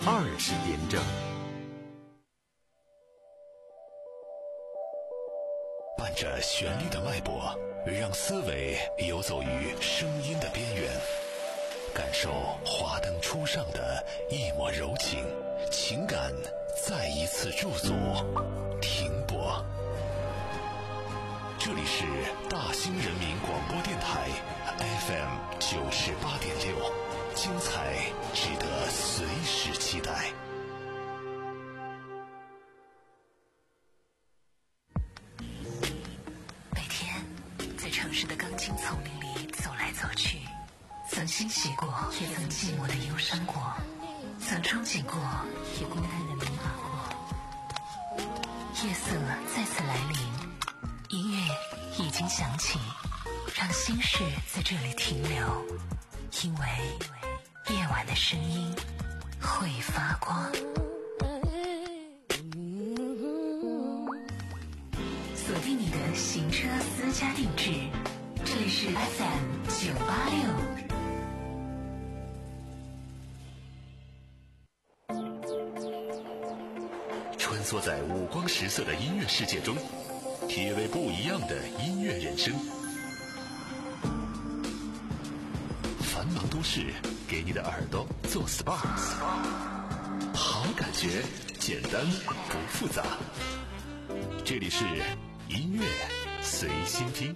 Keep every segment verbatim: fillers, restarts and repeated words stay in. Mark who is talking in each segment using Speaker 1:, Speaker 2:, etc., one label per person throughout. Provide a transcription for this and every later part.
Speaker 1: 二十点整。
Speaker 2: 伴着旋律的脉搏，让思维游走于声音的边缘，感受华灯初上的一抹柔情，情感再一次驻足停泊。这里是大兴人民广播电台 F M 九十八点六，精彩值得随时期待。
Speaker 3: 每天在城市的钢筋丛林里走来走去，曾欣喜过，也曾寂寞的忧伤过，曾憧憬过，也孤单的迷茫过。夜色再次来临，音乐已经响起，让心事在这里停留，因为夜晚的声音会发光。锁定你的行车私家定制，这里是 F M 九八六。
Speaker 2: 穿梭在五光十色的音乐世界中，体味不一样的音乐人生。繁忙都市给你的耳朵做 S P A， 好感觉简单不复杂。这里是音乐随心听。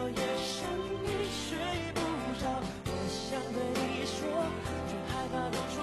Speaker 4: 想对你说，却害怕都说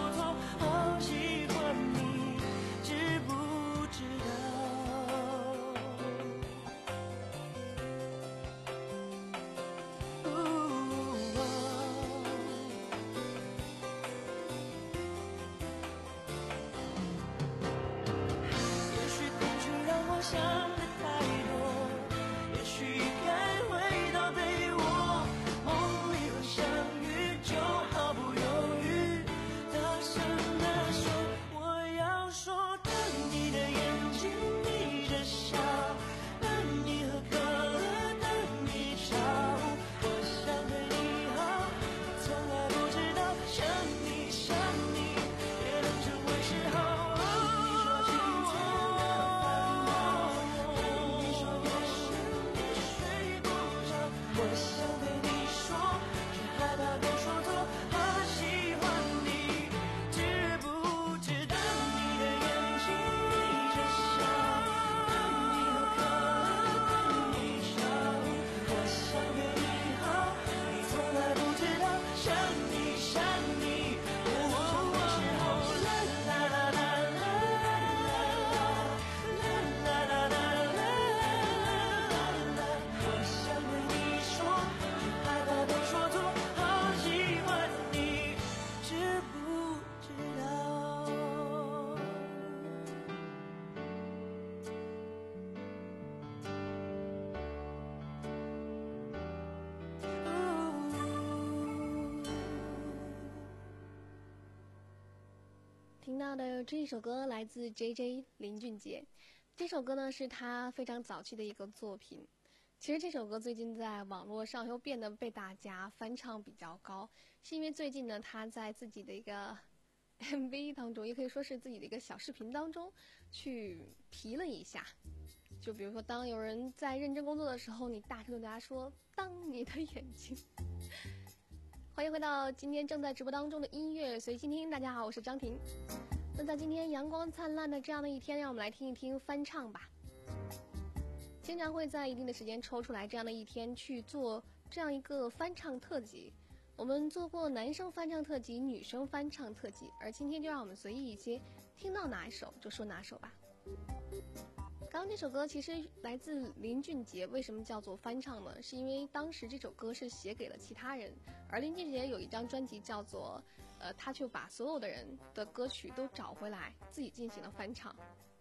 Speaker 1: 听到的这一首歌来自 J J 林俊杰，这首歌呢是他非常早期的一个作品。其实这首歌最近在网络上又变得被大家翻唱比较高，是因为最近呢他在自己的一个 M V 当中，也可以说是自己的一个小视频当中去提了一下。就比如说，当有人在认真工作的时候，你大声对大家说当你的眼睛。欢迎回到今天正在直播当中的音乐随心听，大家好，我是张婷。那在今天阳光灿烂的这样的一天，让我们来听一听翻唱吧。经常会在一定的时间抽出来这样的一天去做这样一个翻唱特辑。我们做过男生翻唱特辑、女生翻唱特辑，而今天就让我们随意一些，听到哪一首就说哪首吧。刚刚这首歌其实来自林俊杰，为什么叫做翻唱呢？是因为当时这首歌是写给了其他人，而林俊杰有一张专辑叫做呃，他就把所有的人的歌曲都找回来，自己进行了翻唱，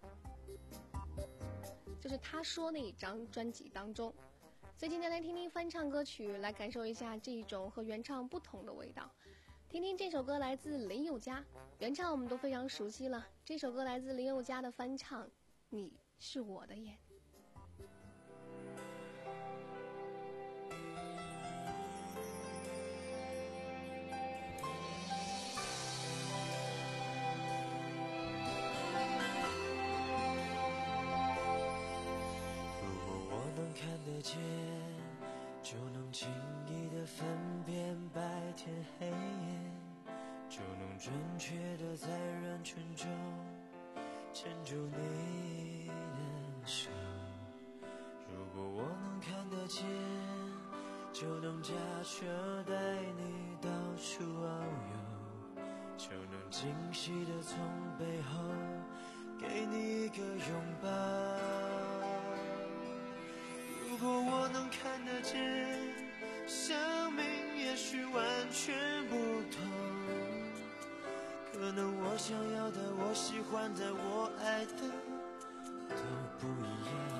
Speaker 1: 就是他说那一张专辑当中。所以今天来听听翻唱歌曲，来感受一下这一种和原唱不同的味道。听听这首歌来自林宥嘉，原唱我们都非常熟悉了，这首歌来自林宥嘉的翻唱，你是我的眼。
Speaker 4: 如果我能看得见，就能轻易地分辨白天黑夜，就能准确地在人群中牵住你的手。如果我能看得见，就能驾车带你到处遨游，就能惊喜地从背后给你一个拥抱。如果我能看得见，生命也许完全不同，可能我想要的，我喜欢的，我爱的都不一样。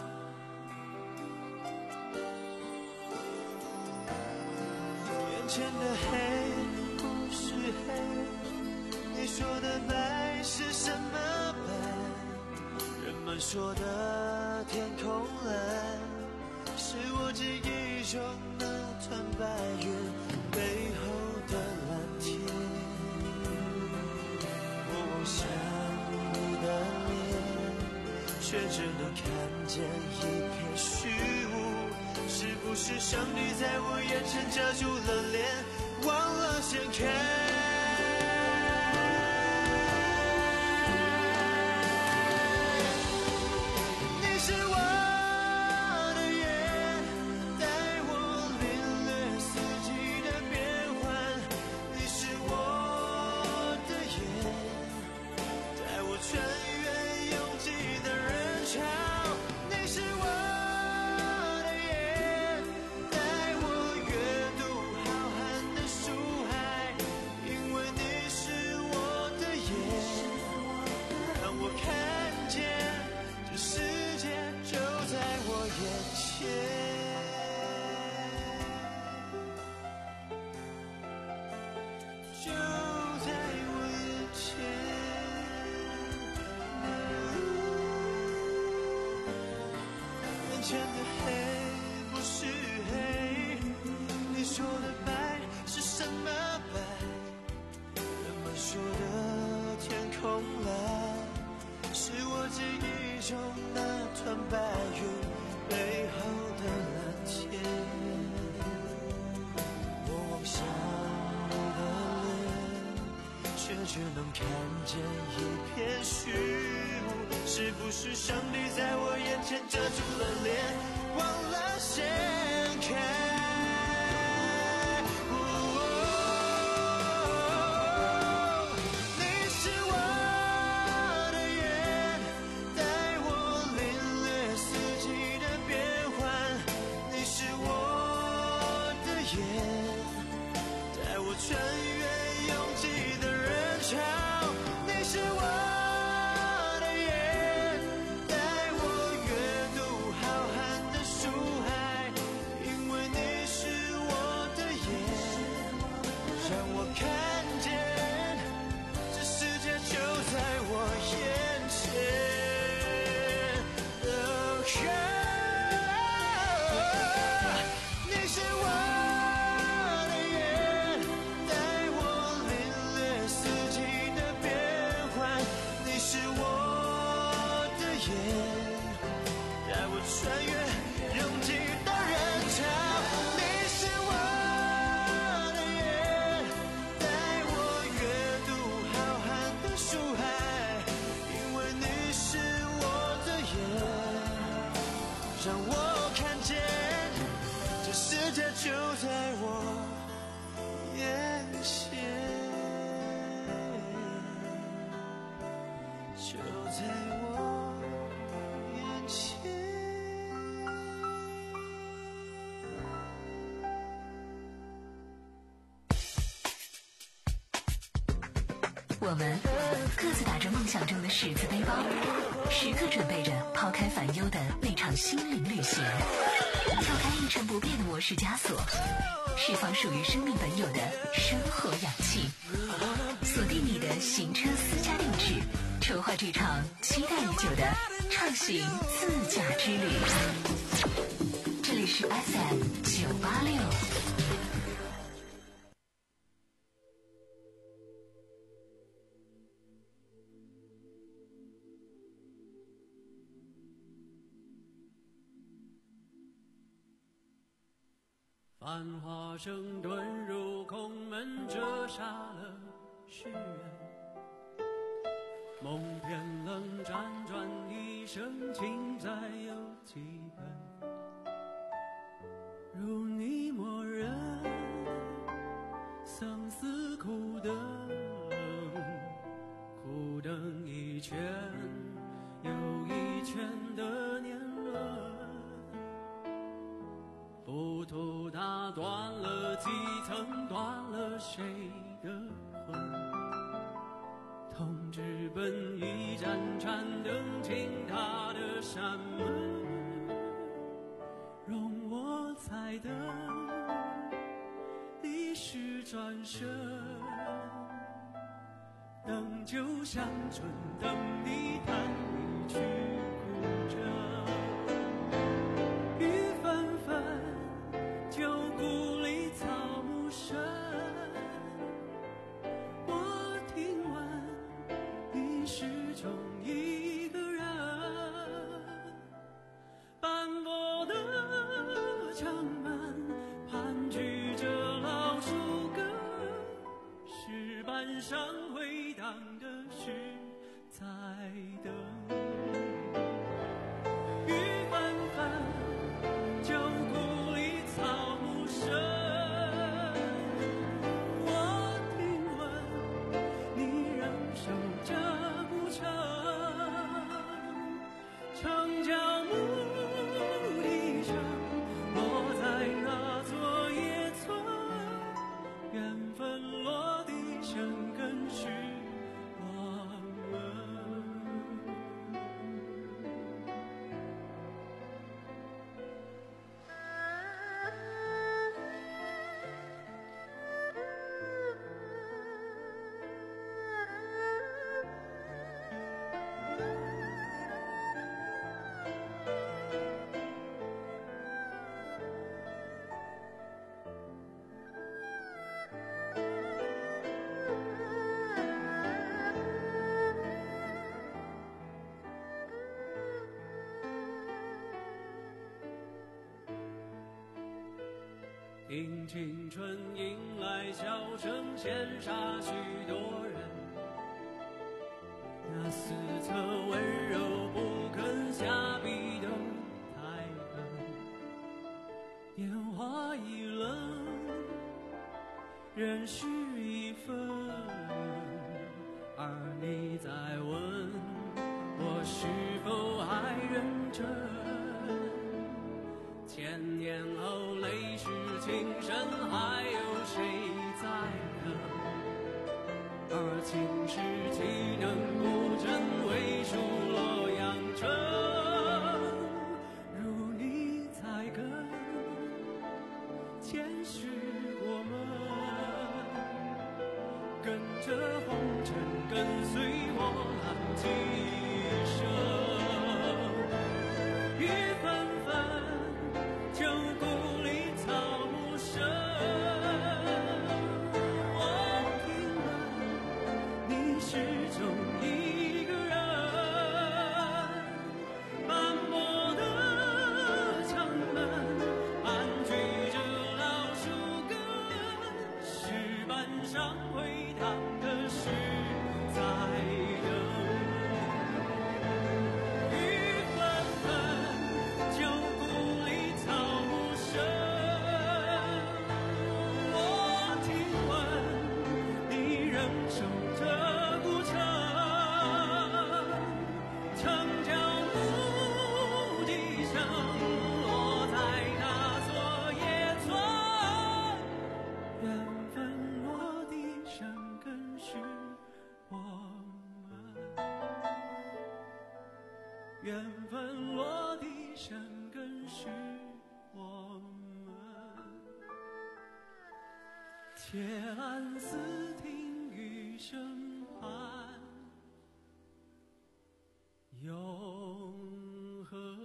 Speaker 4: 眼前的黑不是黑，你说的白是什么白？人们说的天空蓝，是我记忆中那团白云背后的蓝天。我望向你的脸，却只能看见一片虚无。是不是上帝在我眼前遮住了脸，忘了掀开？白云背后的蓝天，我望向你的脸，却只能看见一片虚无。是不是上帝在我眼前遮住了脸，忘了掀开？因为你就在我眼前。
Speaker 3: 我们各自打着梦想中的十字背包，时刻准备着抛开烦忧的那场心灵旅行，跳开一成不变的模式枷锁，释放属于生命本有的生活氧气，锁定你的行车私家定制，筹划这场期待已久的畅行自驾之旅。这里是 F M 九八六。
Speaker 5: 繁华声遁入空门，折煞了世人。梦偏冷，辗转一生，情再有几本？如你默认，相思苦等，苦等一圈又一圈的年轮。浮屠打断了几层，断了谁的魂？痛直奔一盏盏灯，倾塌的山门，容我再等，历史转身，等就像春，等你弹一曲古筝。旧故里草木深，我听闻你始终一个人，斑驳的城门盘踞着老树根，石板上回荡的是在等。雨纷纷，旧故里草木深，我听闻你仍守着古城，城郊牧笛声落在那座野村，缘分落地生根是我们。听青春迎来笑声，羡煞许多人。那四侧温柔不肯下笔的太狠，烟花易冷，人事已分。而你在问我是否还认真？千年后泪湿情深，还有谁在等？而情是岂能不真，为数洛阳城。如你在跟，前世我们跟着红尘，跟随我浪几生。雨纷纷，旧故里草木深，我听闻你始终一个人，斑驳的城门盘踞着老树根，石板上回荡的是在等。守着古城， 借安思听雨声寒，永恒。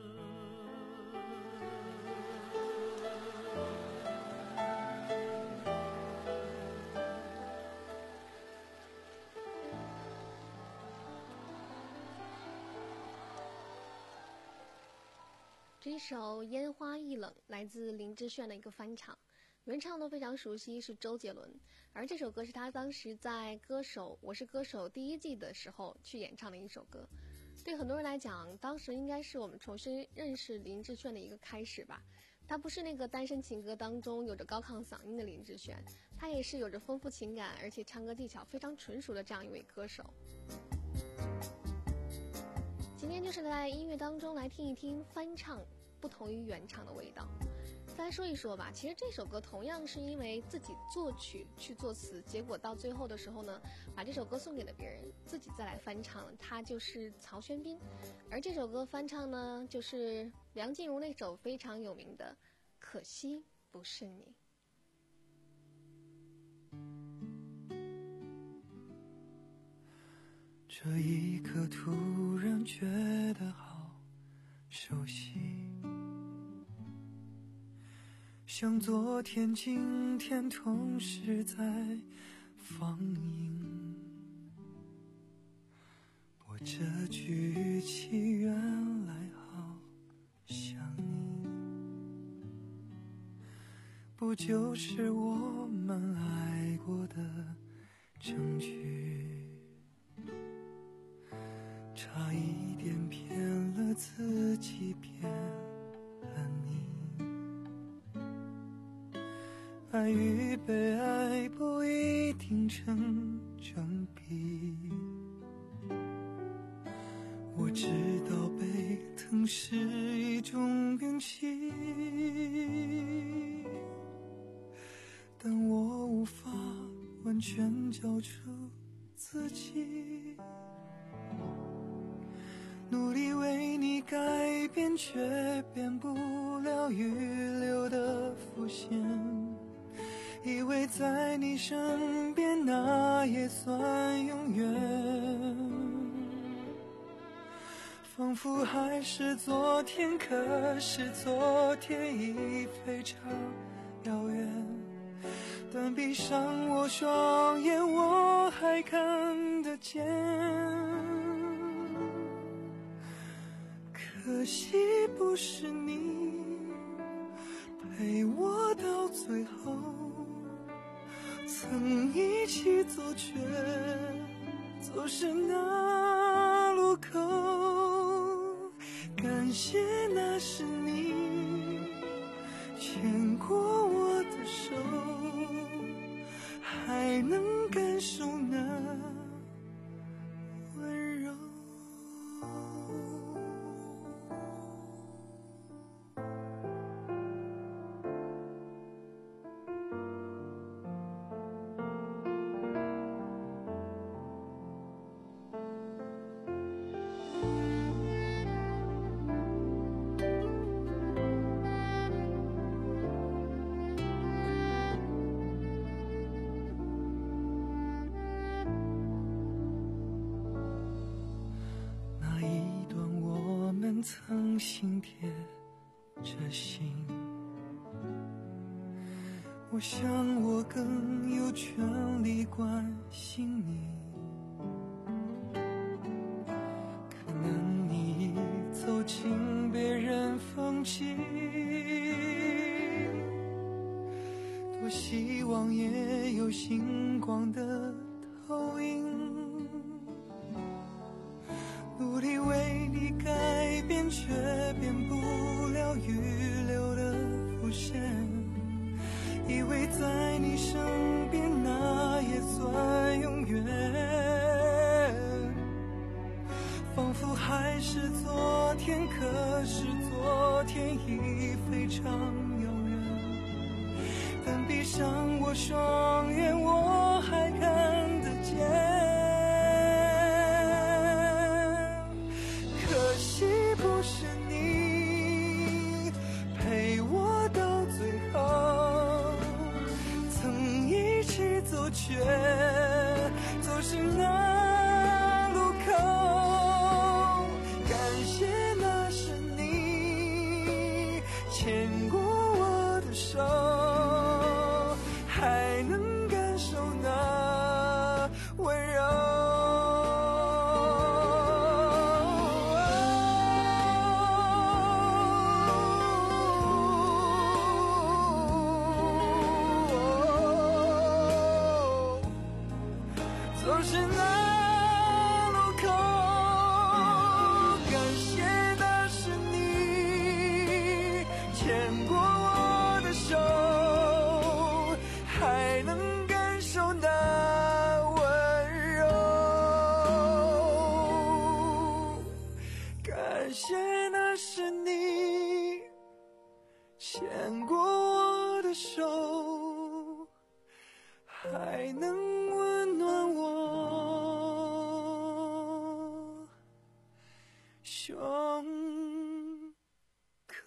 Speaker 1: 这一首《烟花易冷》来自林志炫的一个翻唱，原唱都非常熟悉，是周杰伦。而这首歌是他当时在《歌手我是歌手》第一季的时候去演唱的一首歌。对很多人来讲，当时应该是我们重新认识林志炫的一个开始吧。他不是那个单身情歌当中有着高亢嗓音的林志炫，他也是有着丰富情感而且唱歌技巧非常纯熟的这样一位歌手。今天就是在音乐当中来听一听翻唱不同于原唱的味道。再来说一说吧，其实这首歌同样是因为自己作曲去作词，结果到最后的时候呢，把这首歌送给了别人，自己再来翻唱，他就是曹轩宾。而这首歌翻唱呢，就是梁静茹那首非常有名的《可惜不是你》。
Speaker 4: 这一刻突然觉得好熟悉，像昨天今天同时在放映。我这句语气原来好像你，不就是我们爱过的证据？差一点骗了自己，骗了你。爱与被爱不一定成正比，我知道被疼是一种运气，但我无法完全交出自己。努力为你改变，却变不了预留的伏线。以为在你身边，那也算永远。仿佛还是昨天，可是昨天已非常遥远。但闭上我双眼，我还看得见。可惜不是你陪我到最后，曾一起走却走失那路口。感谢那是你牵过我的手，还能感受那温柔。曾心贴着心，我想我更有权利关心你。可能你已走进别人风景，多希望也有星光的投影。努力为你改变，却变不了预留的伏线。以为在你身边，那也算永远。仿佛还是昨天，可是昨天已非常遥远。但闭上我双眼，我还看得见。不是你陪我到最后，曾一走进那路口，感谢的是你牵过我的手，还能感受那温柔。感谢的是你牵过我的手，还能温暖我胸口。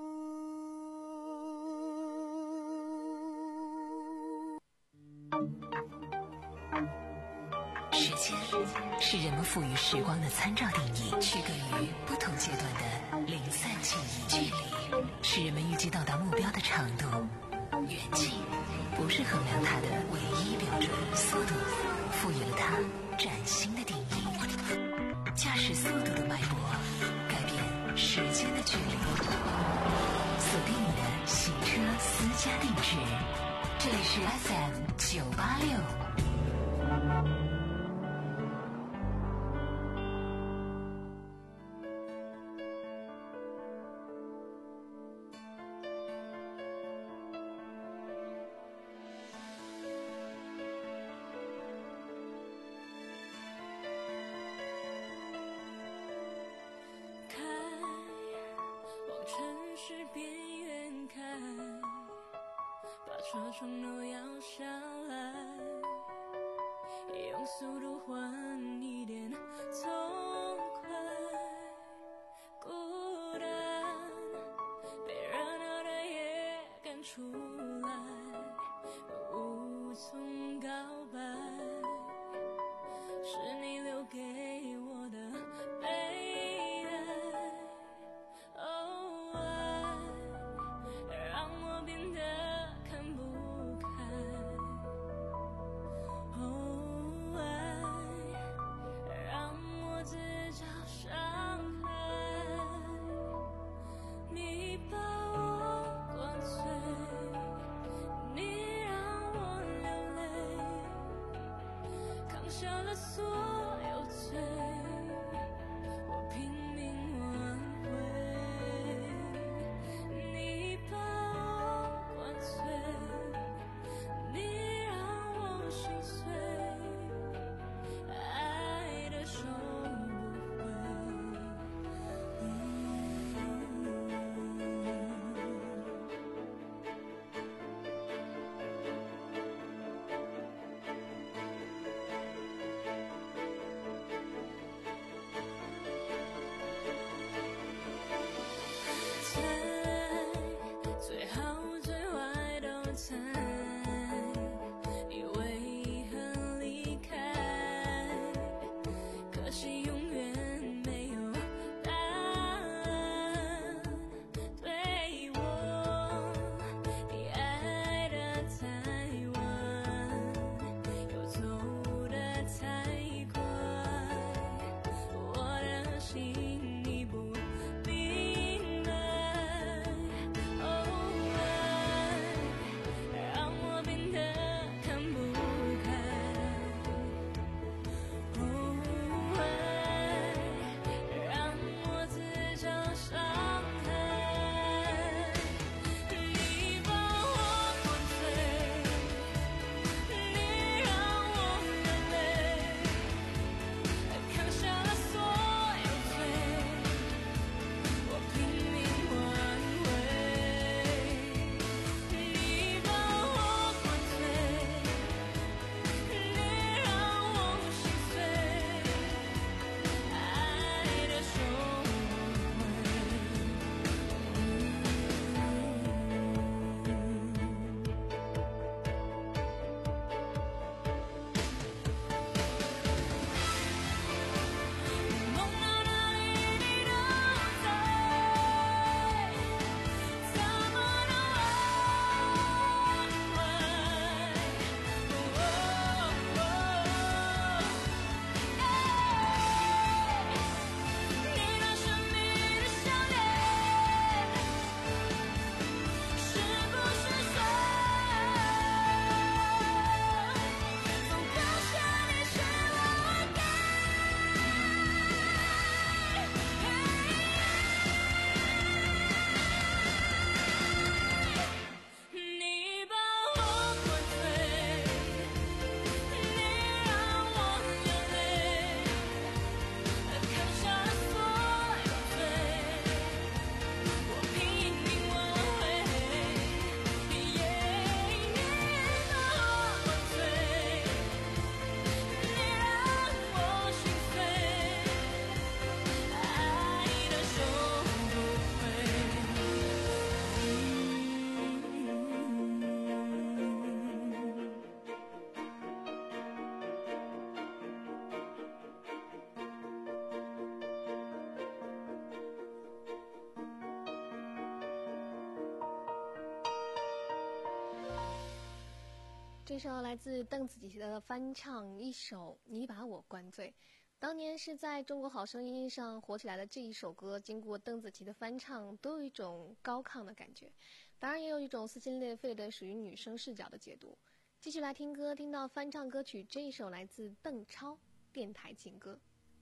Speaker 3: 时间是人们赋予时光的参照定义，区隔于不同阶段的零散记忆。距离是人们预计到达目标的长度，远近不是衡量它的唯一标准。速度赋予了它崭新的定义，驾驶速度的脉搏改变时间的距离。锁定你的行车私家定制，这里是 F M 九八六。
Speaker 6: 车窗都摇下来，用速度换一点痛快。孤单被热闹的夜赶出来，无从告白，是你留给我的悲哀。哦，爱让我变得消了所有罪，我拼命挽回。你把我灌醉，你让我心碎，爱的收不回。嗯
Speaker 1: 这首来自邓紫棋的翻唱一首《你把我灌醉》，当年是在中国好声音上火起来的这一首歌，经过邓紫棋的翻唱，都有一种高亢的感觉，当然也有一种撕心裂肺的属于女生视角的解读。继续来听歌，听到翻唱歌曲这一首来自邓超电台情歌。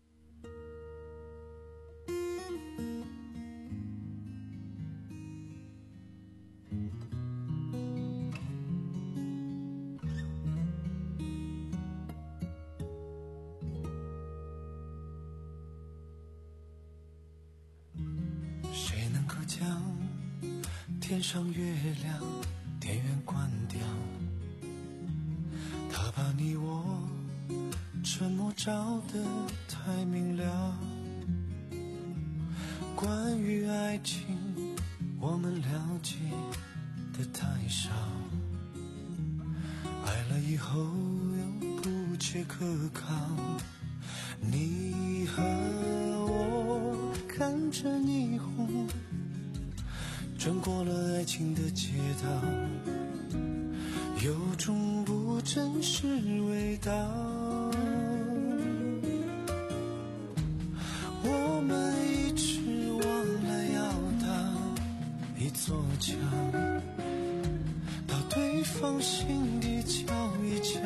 Speaker 4: 谁能够将天上月亮电源关掉？他把你我沉默照得太明了。关于爱情，我们了解的太少。爱了以后又不切可靠。你和我看着霓虹，穿过了爱情的街道，有种不真实味道。我们一直忘了要搭一座桥，到对方心底瞧一瞧，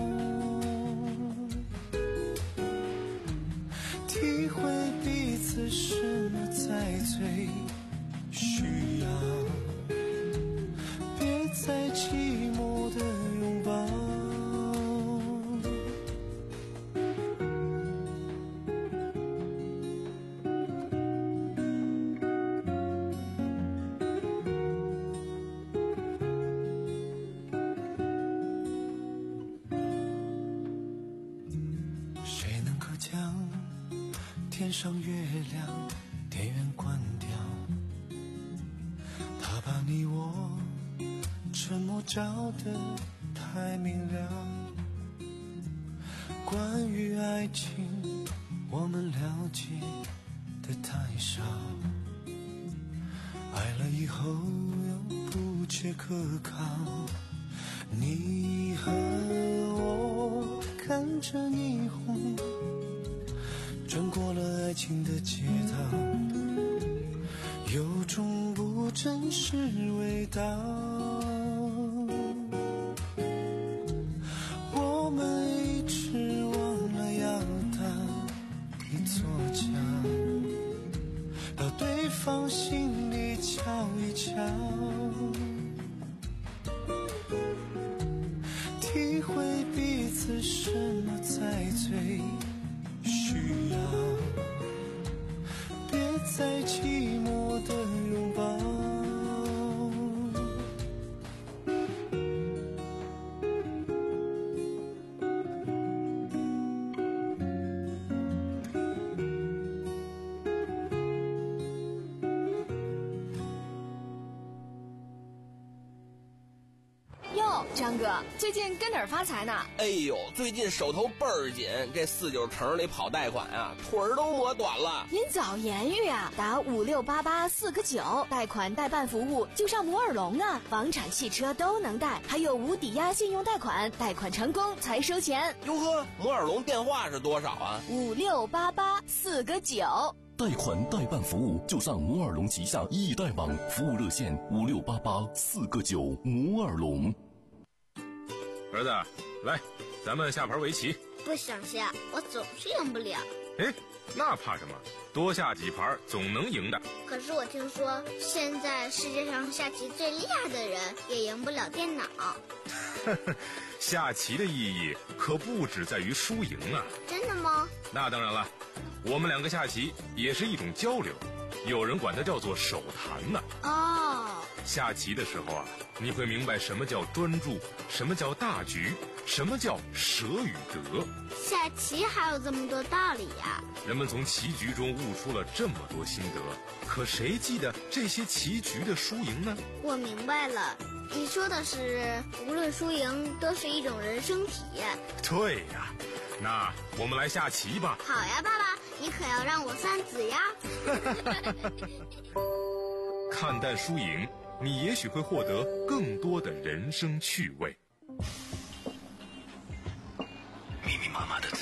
Speaker 4: 体会彼此什么才最需要，别再寂寞的拥抱。谁能够将天上月亮电源关掉？他把你我沉默照得太明了。关于爱情，我们了解的太少。爱了以后又不切可靠。你和我看着霓虹，穿过了爱情的街道，有种不真实味道。我们一直忘了要搭一座桥，到对方心里瞧一瞧，体会彼此什么才最需要，别再寂寞的拥抱。
Speaker 7: 哟，张哥，最近跟哪儿发财呢？
Speaker 8: 哎呦，最近手头倍儿紧，这四九城里跑贷款啊，腿儿都磨短了。
Speaker 7: 您早言语啊，打五六八八四个九，贷款代办服务就上摩尔龙啊，房产、汽车都能贷，还有无抵押信用贷款，贷款成功才收钱。
Speaker 8: 哟呵，摩尔龙电话是多少啊？
Speaker 7: 五六八八四个九。
Speaker 2: 贷款代办服务就上摩尔龙旗下易贷网，服务热线五六八八四个九。摩尔龙。
Speaker 9: 儿子，来，咱们下盘围棋。
Speaker 10: 不想下，我总是赢不了。
Speaker 9: 哎，那怕什么？多下几盘总能赢的。
Speaker 10: 可是我听说，现在世界上下棋最厉害的人也赢不了电脑。
Speaker 9: 下棋的意义可不只在于输赢啊！
Speaker 10: 真的吗？
Speaker 9: 那当然了，我们两个下棋也是一种交流，有人管它叫做手谈呢。
Speaker 10: 哦，
Speaker 9: 下棋的时候啊，你会明白什么叫专注，什么叫大局，什么叫舍与得。
Speaker 10: 下棋还有这么多道理呀！
Speaker 9: 人们从棋局中悟出了这么多心得，可谁记得这些棋局的输赢呢？
Speaker 10: 我明白了，你说的是无论输赢都是一种人生体验。
Speaker 9: 对呀，那我们来下棋吧。
Speaker 10: 好呀，爸爸，你可要让我算子呀。
Speaker 9: 看淡输赢，你也许会获得更多的人生趣味。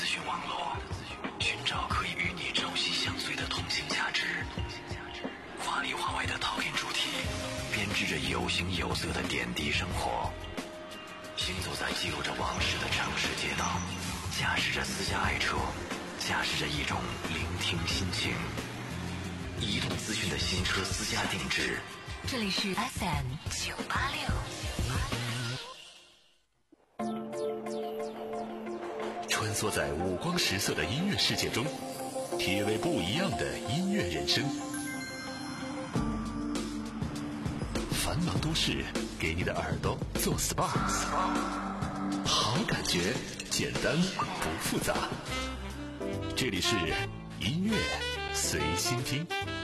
Speaker 2: 讯网络，寻找可以与你朝夕相随的同性价值。华里华外的讨厌主题，编织着有形有色的点滴生活。行走在记录着往事的城市街道，驾驶着私家爱车，驾驶着一种聆听心情。移动资讯的新车私家定制，
Speaker 3: 这里是 F M 九八六。
Speaker 2: 穿梭在五光十色的音乐世界中，体味不一样的音乐人生。繁忙都市给你的耳朵做 S P A， 好感觉，简单不复杂。这里是音乐随心听。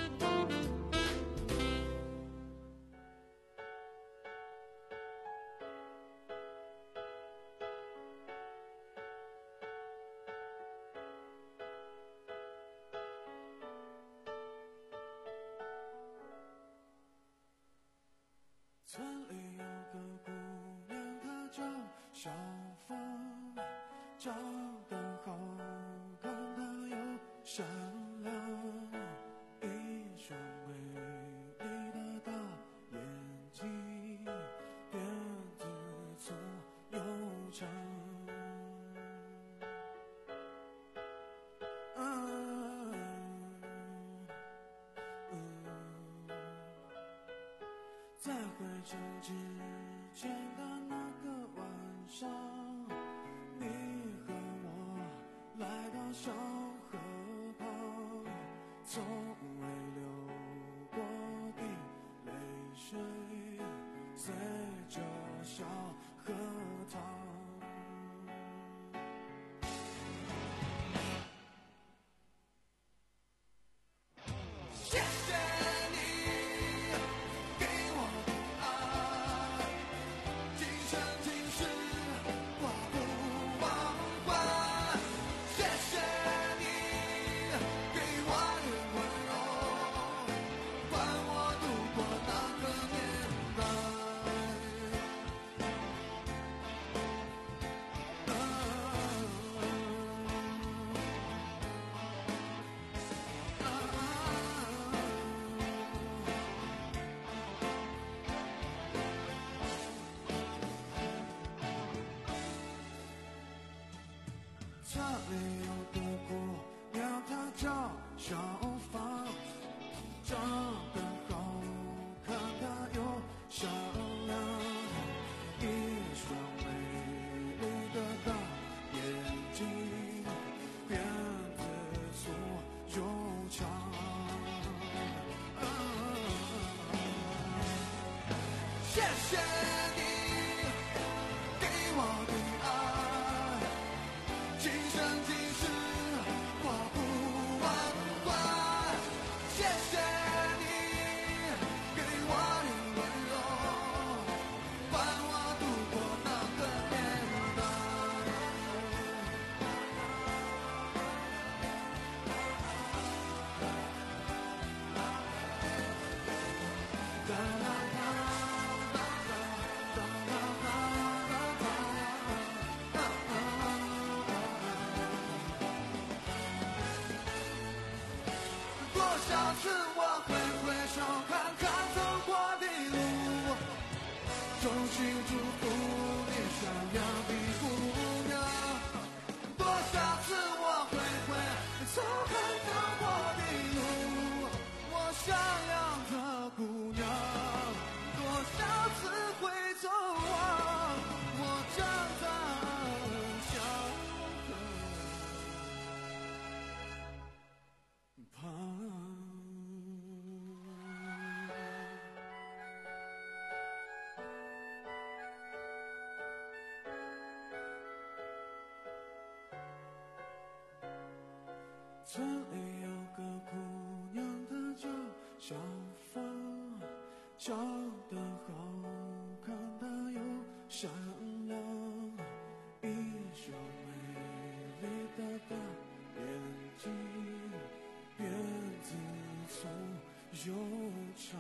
Speaker 4: 村里有个姑娘，她叫小芳，长得好看，她又善良，一双美丽的大眼睛，辫子粗又长。嗯嗯在回城之前的那个晚上，你和我来到小河旁，从未流过的泪水随着小河淌。谢谢你给我的爱，今生今世我不忘怀。谢谢你给我的温柔，伴我度过那个年代。村里有个姑娘，她叫小芳，长得好看，她又善良，一双美丽的大眼睛，辫子粗又长。谢谢你给我的爱，今生今世我不忘怀。谢谢你给我的温柔，伴我度过那个年代。哒啦哒哒哒哒啦哒哒多少次我会回首看看走过的路，衷心祝福你善良的姑娘。多少次我会回头看走过的路，我善良的姑娘。多少次会走望我站在小河旁。村里有个姑娘，她叫小芳，长得好看，她又善良，一双美丽的大眼睛，辫子粗又长。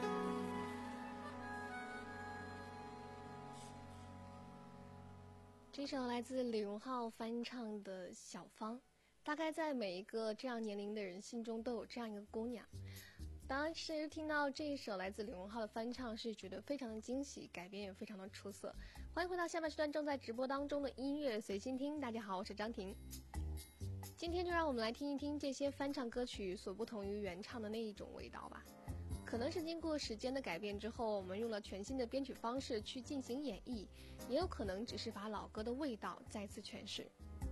Speaker 1: 这这首来自李荣浩翻唱的《小芳》，大概在每一个这样年龄的人心中都有这样一个姑娘。当时听到这一首来自李荣浩的翻唱，是觉得非常的惊喜，改编也非常的出色。欢迎回到下半时段正在直播当中的音乐随心听，大家好，我是张婷。今天就让我们来听一听这些翻唱歌曲所不同于原唱的那一种味道吧。可能是经过时间的改变之后，我们用了全新的编曲方式去进行演绎，也有可能只是把老歌的味道再次诠释。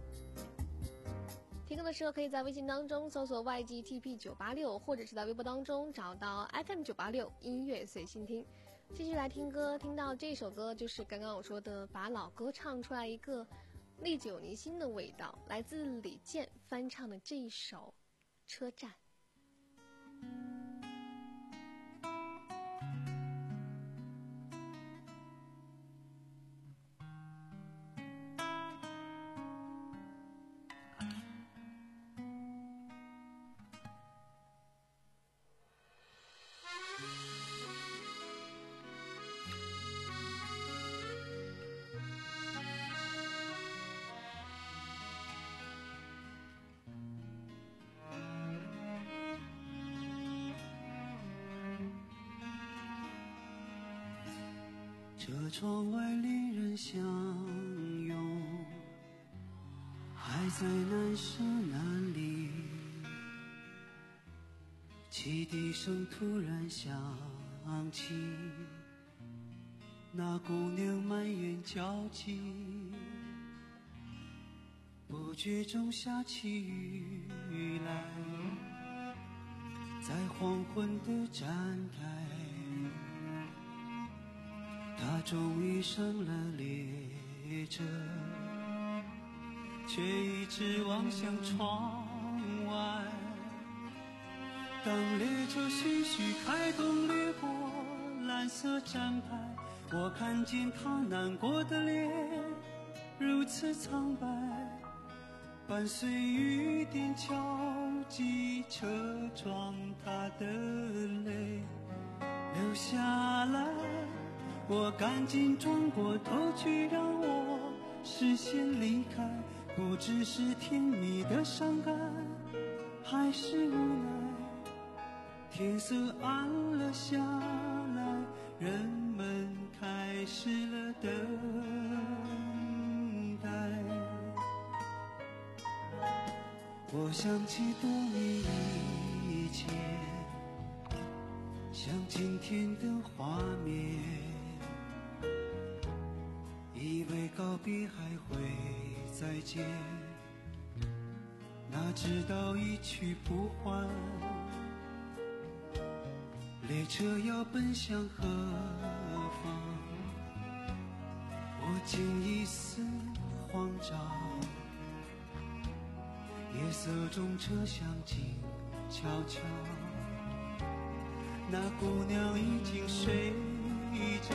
Speaker 1: 听歌的时候可以在微信当中搜索 Y G T P 九八六， 或者是在微博当中找到 F M 九八六 音乐随心听。继续来听歌，听到这首歌就是刚刚我说的把老歌唱出来一个历久弥新的味道，来自李健翻唱的这一首《车站》。
Speaker 11: 车窗外恋人相拥，还在难舍难离，汽笛声突然响起，那姑娘埋怨焦急，不觉中下起雨来，在黄昏的站台，他终于上了列车，却一直望向窗外。当列车徐徐开动，掠过蓝色站牌，我看见他难过的脸如此苍白，伴随雨点敲击车窗，他的泪流下来。我赶紧转过头去，让我视线离开，不知是甜蜜的伤感，还是无奈。天色暗了下来，人们开始了等待。我想起多年以前，像今天的画面，以为告别还会再见，哪知道一去不还。列车要奔向何方？我竟一丝慌张。夜色中车厢静悄悄，那姑娘已经睡着。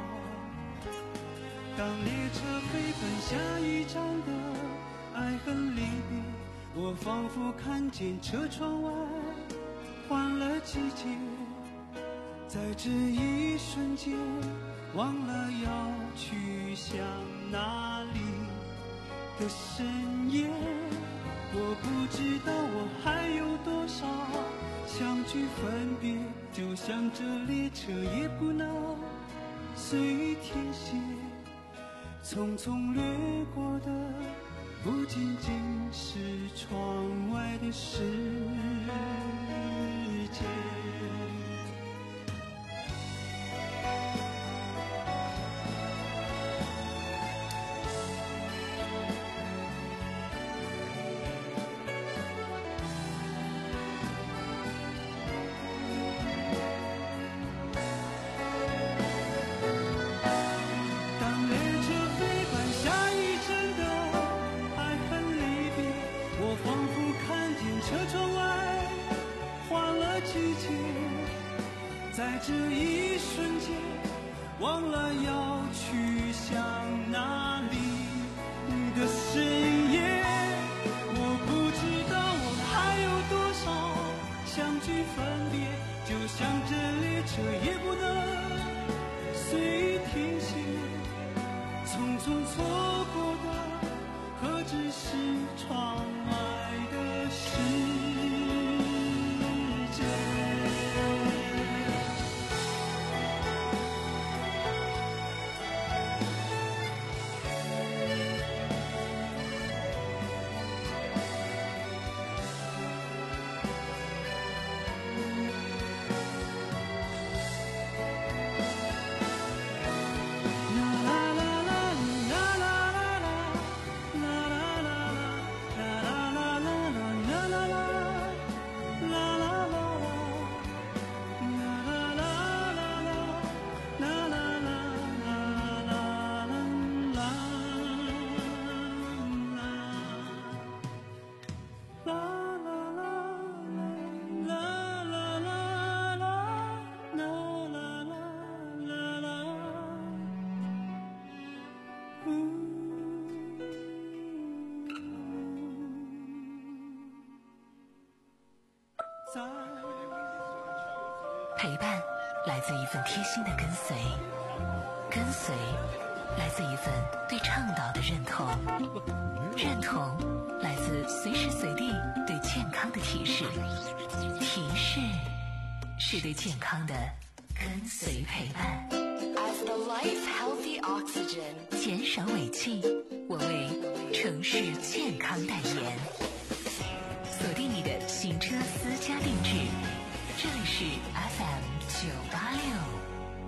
Speaker 11: 当列车飞奔下一站的爱恨离别，我仿佛看见车窗外换了季节，在这一瞬间忘了要去向哪里的深夜。我不知道我还有多少相聚分别，就像这列车也不能随天歇，匆匆掠过的不仅仅是窗外的世界。在这一瞬间忘了要去向哪里的深夜，我不知道我还有多少相聚分别，就像这列车也不能随停歇，匆匆错过的
Speaker 3: 陪伴来自一份贴心的跟随，跟随来自一份对倡导的认同，认同来自随时随地对健康的提示，提示是对健康的跟随陪伴。
Speaker 7: As the life healthy oxygen，
Speaker 3: 减少尾气，我为城市健康代言。锁定你的行车私家定制，这里是 F M 九八六。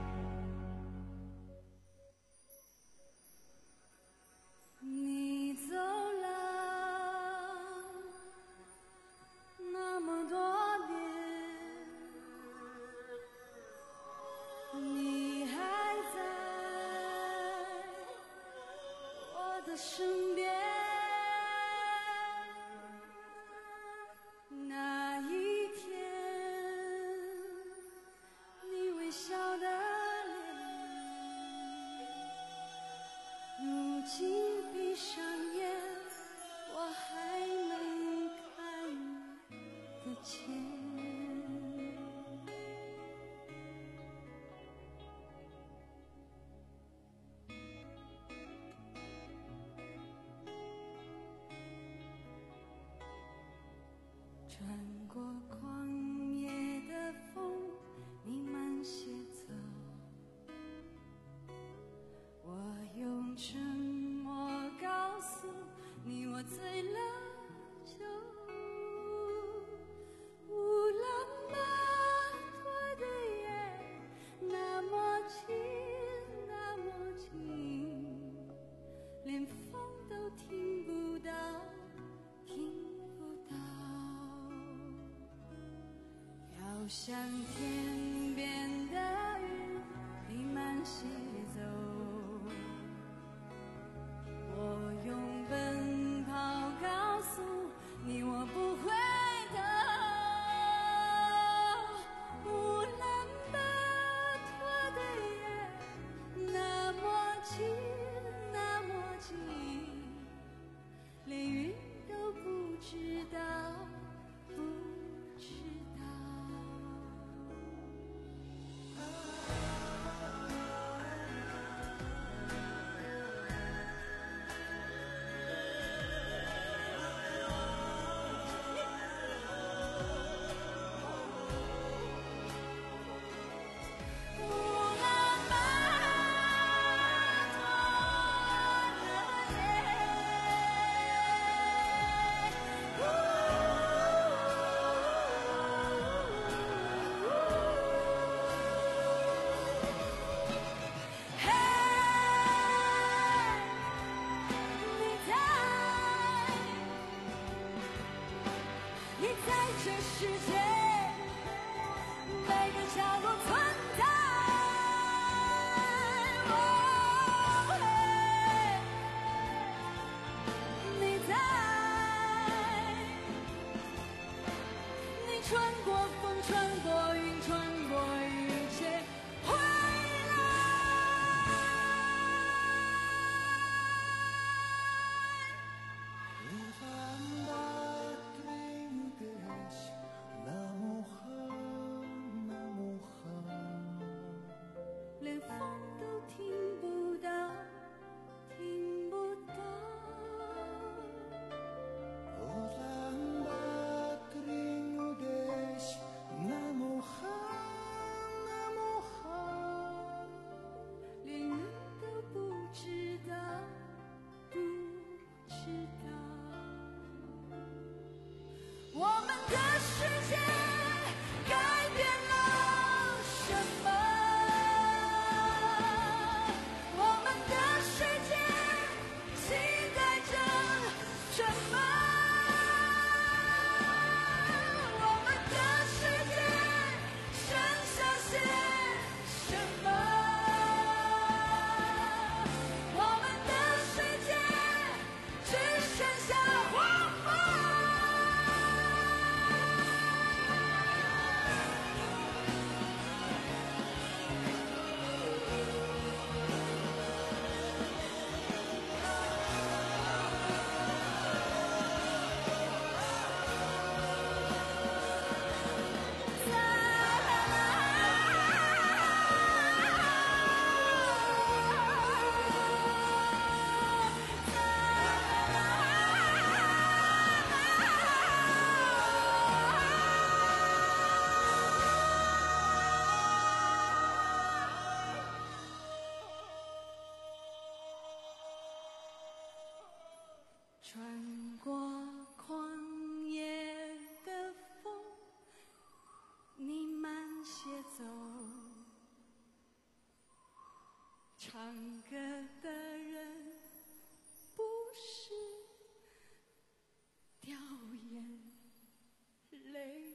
Speaker 6: 你走了那么多年，你还在我的身边。那一天，你微笑的脸，如今闭上眼，我还能看得见。穿过旷野的风，弥漫鞋走，我用沉默告诉你，我醉了酒。乌兰巴托的夜那么近那么近，连风都听不到听不到，飘向天边的云弥漫鞋走，我用奔跑告诉你，我不会的。乌兰巴托的夜那么近那么近，连云都不知道不知道。你在这世界每个角落存在。哦嘿，你在，你穿过风，穿过云，穿过一切，回来。
Speaker 4: 那么好，那么好。
Speaker 6: 穿过旷野的风，你慢些走。唱歌的人不是掉眼泪。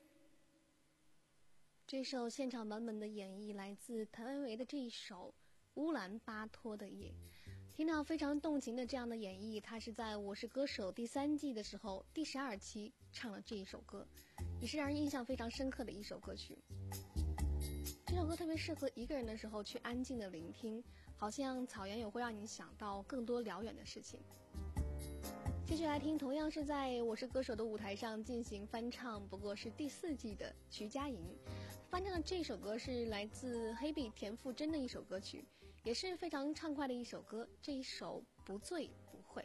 Speaker 1: 这首现场版本的演绎来自谭维维的这一首《乌兰巴托的夜》，听到非常动情的这样的演绎，他是在《我是歌手》第三季的时候第十二期唱了这一首歌，也是让人印象非常深刻的一首歌曲。这首歌特别适合一个人的时候去安静的聆听，好像草原也会让你想到更多辽远的事情。继续来听，同样是在《我是歌手》的舞台上进行翻唱，不过是第四季的徐佳莹翻唱的这首歌是来自黑碧田馥甄的一首歌曲，也是非常畅快的一首歌，这一首不醉不会。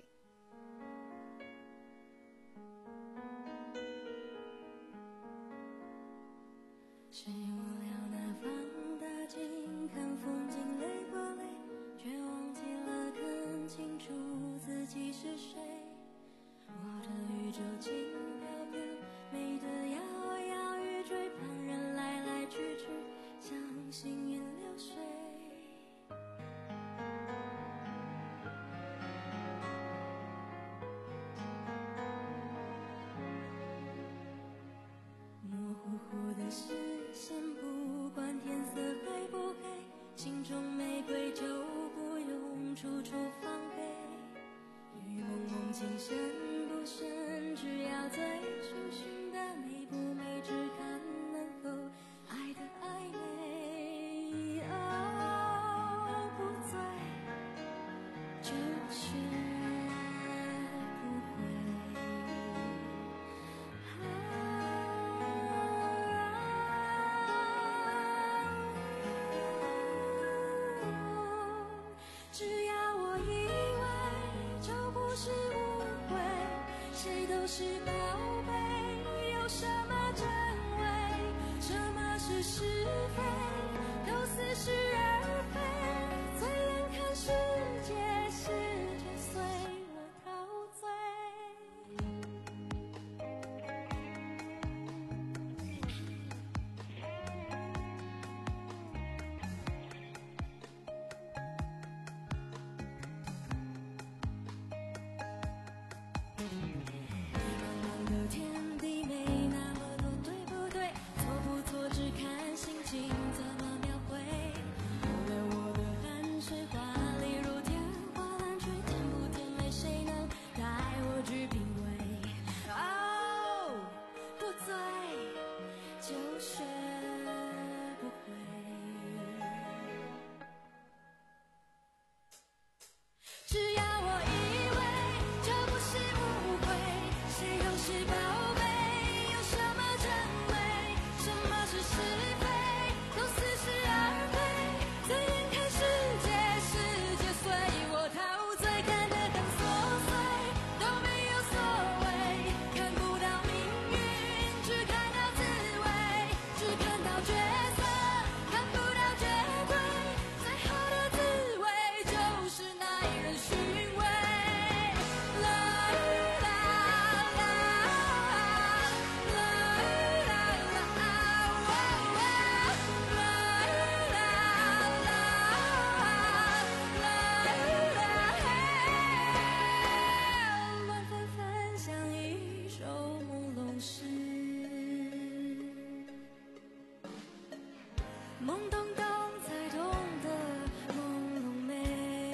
Speaker 6: 是无聊的放大镜，看风景累过累，却忘记了看清楚自己是谁。我的宇宙轻飘飘，美得摇摇欲坠，旁人来来去去，像行云流水。模糊糊的视线，不管天色黑不黑，心中玫瑰就不用处处防备。雨蒙蒙，情深不深，只要醉醺醺的，美不美，只看能否爱的暧昧。哦，不醉就学不会。只要我以为就不是误会，谁都是宝贝，有什么真伪，什么是是非，都似是而非。醉眼看世界，世界随我陶醉。的天地没那么多对不对，错不错只看心情怎么描绘。我的我的汗水华丽如天花乱坠，甜不甜美谁能带我去品味。哦，不醉就学不会。只要我以为这不是误会，谁都是宝贝，有什么真伪，什么是是非，都似是而非。醉眼看世界，世界随我陶醉，看得很琐碎，都没有所谓，看不到命运，只看到滋味，只看到角色，看不到绝对，最后的滋味就是耐人寻味。啦啦啦啦啦啦，哦哦，啦啦啦啦啦，嘿，乱纷纷像一首朦胧诗，懵懂懂才懂得朦胧美。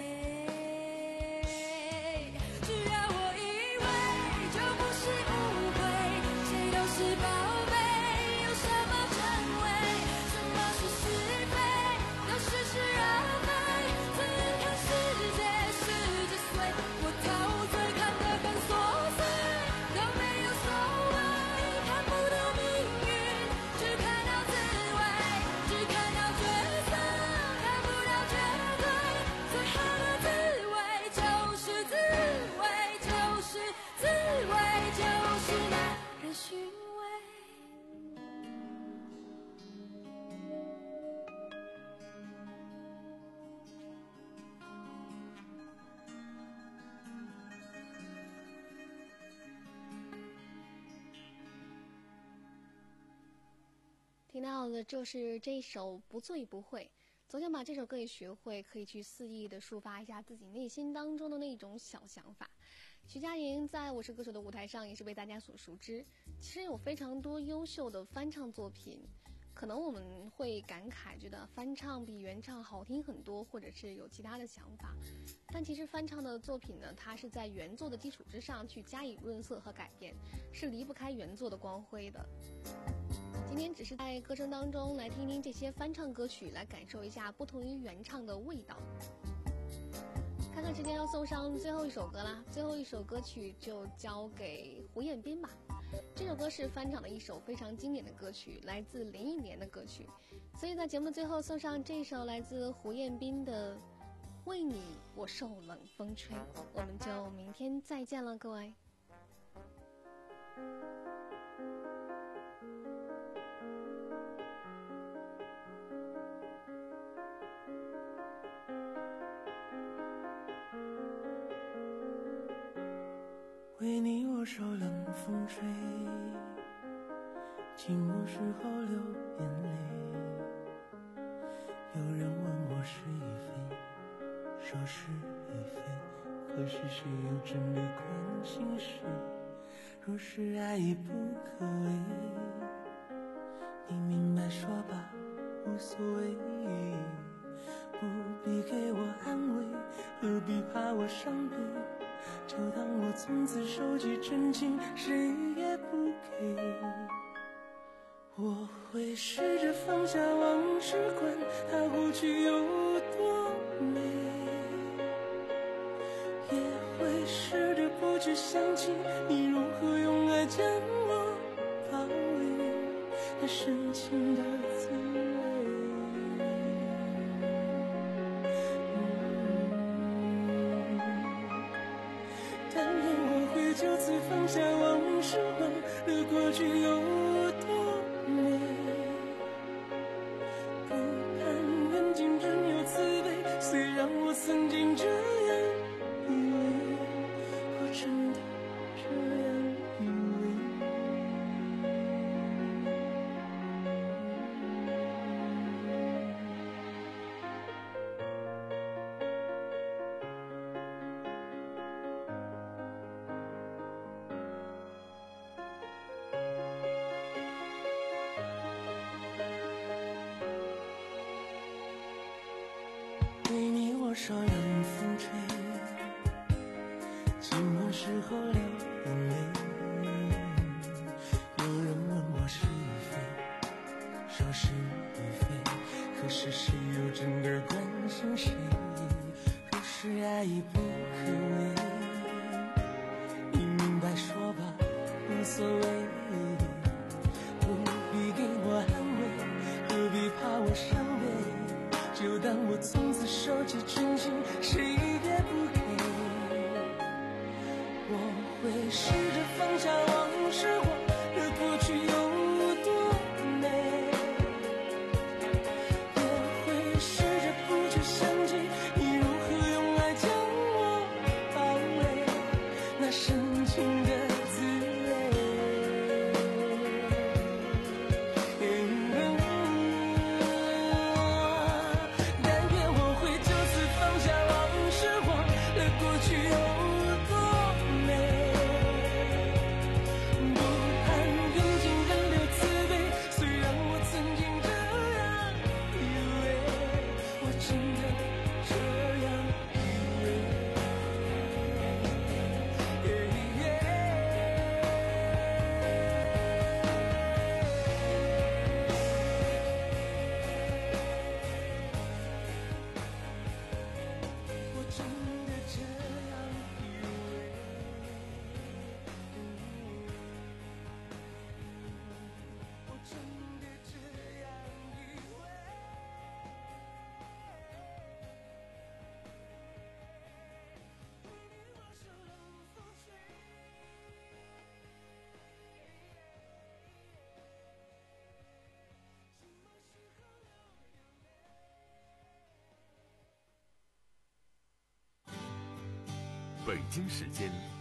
Speaker 6: 只要我以为就不是误会，谁都是宝贝，有什么真伪，什么是是非，都似是而非。醉眼看世界，世界随我陶醉，看得很琐碎，都没有所谓，看不到命运，只看到滋味，只看到绝
Speaker 1: 听到的就是这一首《不醉不会》。昨天把这首歌也学会，可以去肆意的抒发一下自己内心当中的那种小想法。徐佳莹在我是歌手的舞台上也是被大家所熟知，其实有非常多优秀的翻唱作品，可能我们会感慨觉得翻唱比原唱好听很多，或者是有其他的想法，但其实翻唱的作品呢，它是在原作的基础之上去加以润色和改变，是离不开原作的光辉的。今天只是在歌声当中来听听这些翻唱歌曲，来感受一下不同于原唱的味道。看看时间要送上最后一首歌啦，最后一首歌曲就交给胡彦斌吧。这首歌是翻唱的一首非常经典的歌曲，来自零一年的歌曲，所以在节目的最后送上这首来自胡彦斌的《为你我受冷风吹》。我们就明天再见了，各位。
Speaker 11: 为你我受冷风吹，寂寞时候流眼泪。有人问我是与非，说是与非，可是谁又真的关心谁？若是爱已不可为，你明白说吧，无所谓，不必给我安慰，何必怕我伤悲？就当我从此收集真情，谁也不给。我会试着放下往事，管它过去有多美，也会试着不去想起你如何用爱将我包围，那深情的滋味。就此放下往事，忘了过去有多美，不盼缘尽仍有滋味。虽然我曾经这样以为，我真的这样以为。为你我受冷风吹，寂寞时候流眼泪。有人问我是与非，说是与非，可是谁又真的关心谁？若是爱已不可为，你明白说吧，无所谓，不必给我安慰，何必怕我伤悲？就当我从此收集真情，谁也不给。我会试着放下往事，忘了过去有多美，也会试着不去想起你如何用爱将我包围，那深情的滋味。
Speaker 9: 北京时间